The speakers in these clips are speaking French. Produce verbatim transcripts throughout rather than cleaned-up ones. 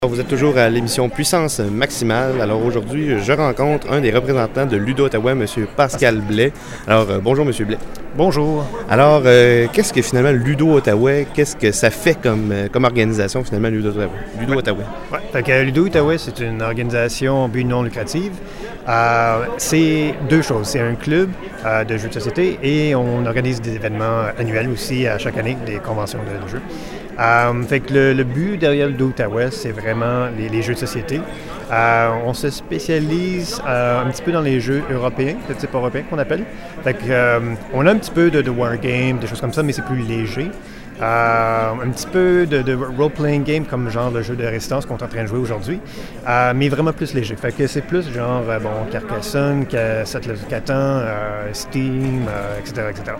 Vous êtes toujours à l'émission Puissance Maximale. Alors aujourd'hui, je rencontre un des représentants de Ludo-Ottawa, M. Pascal Blais. Alors euh, bonjour M. Blais. Bonjour. Alors, euh, qu'est-ce que finalement Ludo-Ottawa, qu'est-ce que ça fait comme, euh, comme organisation finalement Ludo-Ottawa? Ludo-Ottawa. Ouais. Fait que Ludo-Ottawa, c'est une organisation but non lucrative. Euh, c'est deux choses. C'est un club euh, de jeux de société et on organise des événements annuels aussi à chaque année, des conventions de, de jeux. Euh, fait que le, le but derrière le Ludo-Ottawa, c'est vraiment les, les jeux de société. Euh, on se spécialise euh, un petit peu dans les jeux européens, de type européen qu'on appelle. Fait que, euh, on a un petit peu de, de wargame, des choses comme ça, mais c'est plus léger. Euh, un petit peu de, de role-playing game comme genre le jeu de résistance qu'on est en train de jouer aujourd'hui, euh, mais vraiment plus léger. Fait que c'est plus genre, euh, bon, Carcassonne, Settlers of Catan, euh, Steam, euh, et cetera, et cetera.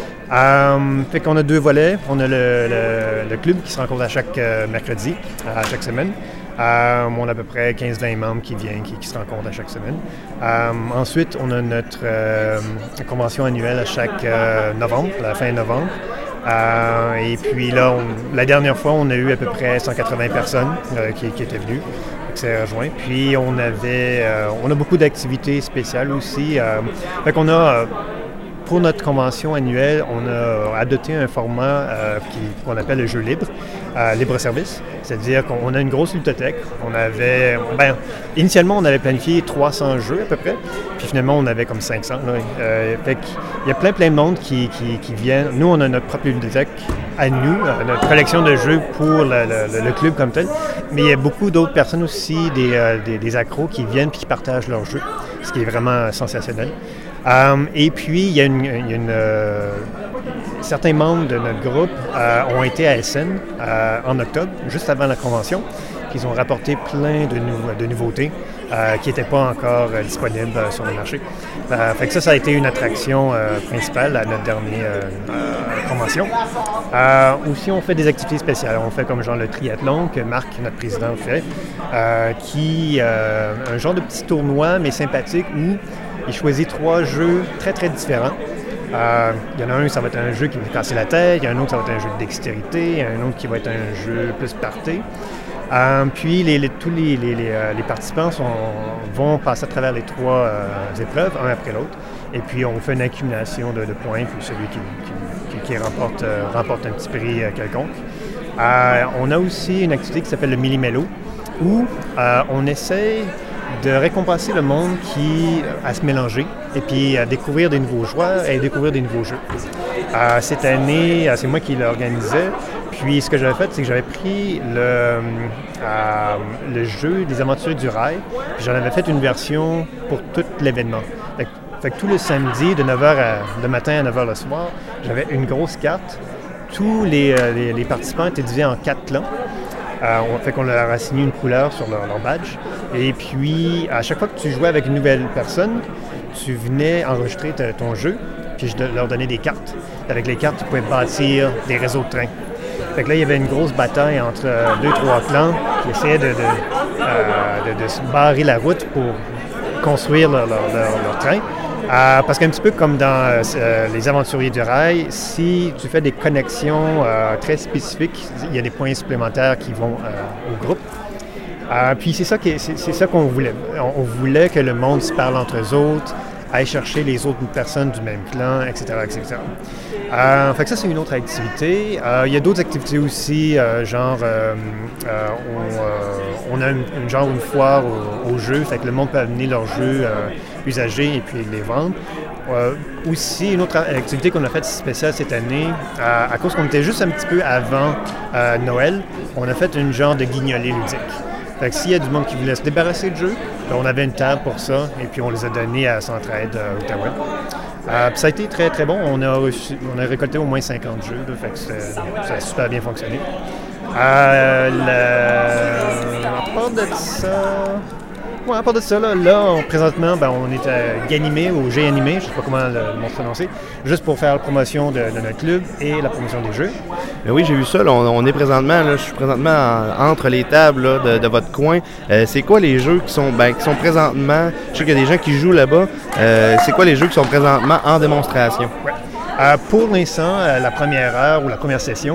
Euh, fait qu'on a deux volets. On a le, le, le club qui se rencontre à chaque euh, mercredi, à chaque semaine. Euh, on a à peu près quinze à vingt membres qui viennent, qui, qui se rencontrent à chaque semaine. Euh, ensuite, on a notre euh, convention annuelle à chaque euh, novembre, à la fin novembre. Euh, et puis là, on, la dernière fois, on a eu à peu près cent quatre-vingts personnes euh, qui, qui étaient venues, qui s'est rejoint. Puis on avait, euh, on a beaucoup d'activités spéciales aussi. Euh, fait qu'on a, euh, pour notre convention annuelle, on a adopté un format euh, qui, qu'on appelle le jeu libre, euh, libre-service. C'est-à-dire qu'on a une grosse ludothèque. On avait, ben, initialement, on avait planifié trois cents jeux à peu près. Puis finalement, on avait comme cinq cents. Là. Euh, fait qu'il y a plein, plein de monde qui, qui, qui viennent. Nous, on a notre propre ludothèque à nous, notre collection de jeux pour le, le, le club comme tel. Mais il y a beaucoup d'autres personnes aussi, des, euh, des, des accros qui viennent et qui partagent leurs jeux, ce qui est vraiment sensationnel. Um, et puis, il y a, une, il y a une, euh, certains membres de notre groupe euh, ont été à Essen euh, en octobre, juste avant la convention, puis ils ont rapporté plein de, nou- de nouveautés euh, qui n'étaient pas encore euh, disponibles euh, sur le marché. Euh, fait que ça, ça a été une attraction euh, principale à notre dernière euh, euh, convention. Euh, aussi, on fait des activités spéciales. On fait comme genre le triathlon que Marc, notre président, fait, euh, qui euh, un genre de petit tournoi, mais sympathique, où il choisit trois jeux très, très différents. Euh, il y en a un, ça va être un jeu qui va casser la tête. Il y en a un autre, ça va être un jeu de dextérité. Il y en a un autre qui va être un jeu plus party. Euh, puis, les, les, tous les, les, les, les participants sont, vont passer à travers les trois euh, épreuves, un après l'autre. Et puis, on fait une accumulation de, de points. Puis, celui qui, qui, qui, qui remporte, euh, remporte un petit prix euh, quelconque. Euh, on a aussi une activité qui s'appelle le Millimélo, où euh, on essaye de récompenser le monde qui a à se mélanger et puis à découvrir des nouveaux joueurs et découvrir des nouveaux jeux. Euh, cette année, c'est moi qui l'organisais. Puis ce que j'avais fait, c'est que j'avais pris le, euh, le jeu des Aventuriers du Rail, puis j'en avais fait une version pour tout l'événement. Fait, fait que tout le samedi, de neuf heures à, le matin à neuf heures le soir, j'avais une grosse carte. Tous les, les, les participants étaient divisés en quatre clans. Euh, on fait qu'on leur a assigné une couleur sur leur, leur badge. Et puis, à chaque fois que tu jouais avec une nouvelle personne, tu venais enregistrer t- ton jeu, puis je leur donnais des cartes. Avec les cartes, tu pouvais bâtir des réseaux de trains. Fait que là, il y avait une grosse bataille entre euh, deux, trois clans qui essayaient de, de, euh, de, de se barrer la route pour construire leur, leur, leur, leur train. Euh, parce qu'un petit peu comme dans euh, les Aventuriers du Rail, si tu fais des connexions euh, très spécifiques, il y a des points supplémentaires qui vont euh, au groupe. Euh, puis c'est ça, qui est, c'est, c'est ça qu'on voulait. On, on voulait que le monde se parle entre eux autres, aille chercher les autres personnes du même clan, et cetera, et cetera. Euh, fait que ça, c'est une autre activité. Euh, il y a d'autres activités aussi, euh, genre, euh, euh, on, euh, on a une, une genre une foire au, au jeu, fait que le monde peut amener leurs jeux euh, usagés et puis les vendre. Euh, aussi, une autre activité qu'on a faite spéciale cette année, euh, à cause qu'on était juste un petit peu avant euh, Noël, on a fait une genre de guignolée ludique. Fait que s'il y a du monde qui voulait se débarrasser de jeux, ben on avait une table pour ça, et puis on les a donnés à Centraide euh, Ottawa. Euh, ça a été très très bon. On a, reçu, on a récolté au moins cinquante jeux, là, fait que ça a super bien fonctionné. Euh, le... À part de ça... Ouais, à part de ça, là, là on, présentement, ben, on est à Ganimé, au G Animé, je ne sais pas comment le, le mot se prononcer, juste pour faire la promotion de, de notre club et la promotion des jeux. Mais oui, j'ai vu ça. Là, on, on est présentement, là, je suis présentement en, entre les tables là, de, de votre coin. Euh, c'est quoi les jeux qui sont, ben, qui sont présentement, je sais qu'il y a des gens qui jouent là-bas, euh, c'est quoi les jeux qui sont présentement en démonstration? Ouais. Euh, pour l'instant, euh, la première heure ou la première session,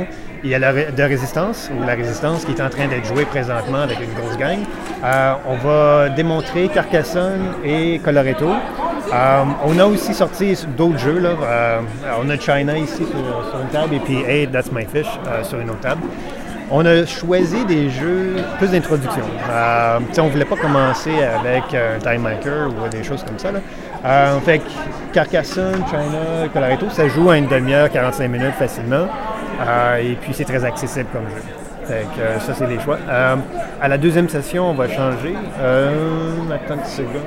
il y a la ré- de résistance, ou la résistance qui est en train d'être jouée présentement avec une grosse gang. Euh, on va démontrer Carcassonne et Coloretto. Euh, on a aussi sorti d'autres jeux. Là. Euh, on a China ici sur, sur une table et puis Hey, That's My Fish euh, sur une autre table. On a choisi des jeux plus d'introduction. Euh, on ne voulait pas commencer avec un Time Maker ou des choses comme ça. Là. Euh, fait que Carcassonne, China, Coloretto, ça joue à une demi-heure, quarante-cinq minutes facilement. Euh, et puis c'est très accessible comme jeu. Fait que euh, ça, c'est les choix. Euh, à la deuxième session, on va changer. Euh, attends une seconde.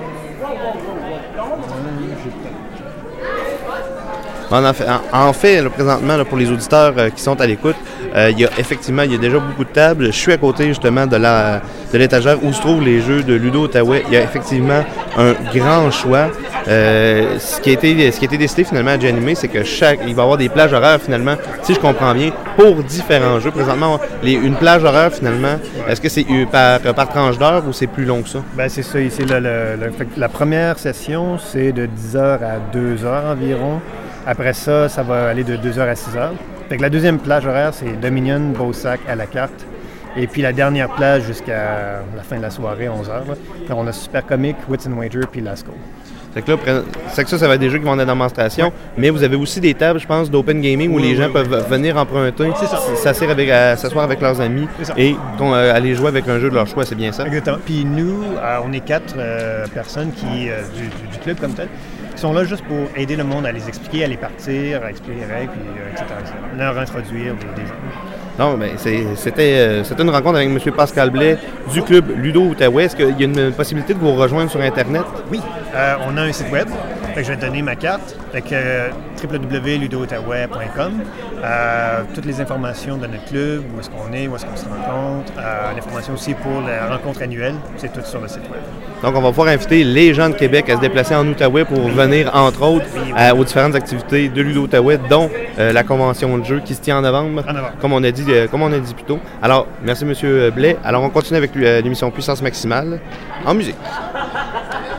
En fait, en, en fait là, présentement, là, pour les auditeurs euh, qui sont à l'écoute, euh, il y a effectivement, il y a déjà beaucoup de tables. Je suis à côté justement de la de l'étagère où se trouvent les jeux de Ludo Outaouais. Il y a effectivement un grand choix. Euh, ce qui a été, ce qui a été décidé finalement à Janimé, c'est que chaque, il va y avoir des plages horaires finalement, si je comprends bien, pour différents jeux. Présentement, les, une plage horaire finalement, est-ce que c'est par, par tranche d'heure ou c'est plus long que ça? Ben c'est ça. Ici, le, le, le, la première session, c'est de dix heures à deux heures environ. Après ça, ça va aller de deux heures à six heures. Fait que la deuxième plage horaire, c'est Dominion, Beausac à la carte. Et puis la dernière plage jusqu'à la fin de la soirée, onze heures. Là. Là, on a Super Comic, Wits and Wager puis Lasco. C'est que là, c'est que ça, ça va être des jeux qui vont être en démonstration, oui. Mais vous avez aussi des tables, je pense, d'open gaming où oui, les gens oui, peuvent oui. venir emprunter, s'asseoir avec, euh, s'asseoir avec leurs amis et donc, euh, aller jouer avec un jeu de leur choix, c'est bien ça? Exactement. Puis nous, euh, on est quatre euh, personnes qui, euh, du, du, du club comme tel, qui sont là juste pour aider le monde à les expliquer, à les partir, à expliquer les règles, puis, euh, et cetera, et cetera. Leur introduire des, des jeux. Non, ben c'est, c'était, euh, c'était une rencontre avec M. Pascal Blais du club Ludo Outaouais. Est-ce qu'il y a une possibilité de vous rejoindre sur Internet? Oui, euh, on a un site web. Fait que je vais te donner ma carte. Fait que euh, w w w point ludo outaouais point com. Euh, toutes les informations de notre club, où est-ce qu'on est, où est-ce qu'on se rencontre. Euh, l'information aussi pour la rencontre annuelle, c'est tout sur le site web. Donc, on va pouvoir inviter les gens de Québec à se déplacer en Outaouais pour oui. venir, entre autres, oui, oui. À, aux différentes activités de Ludo Outaouais, dont euh, la convention de jeu qui se tient en novembre, en novembre. Comme on a dit, euh, comme on a dit plus tôt. Alors, merci M. Blais. Alors, on continue avec euh, l'émission Puissance Maximale en musique.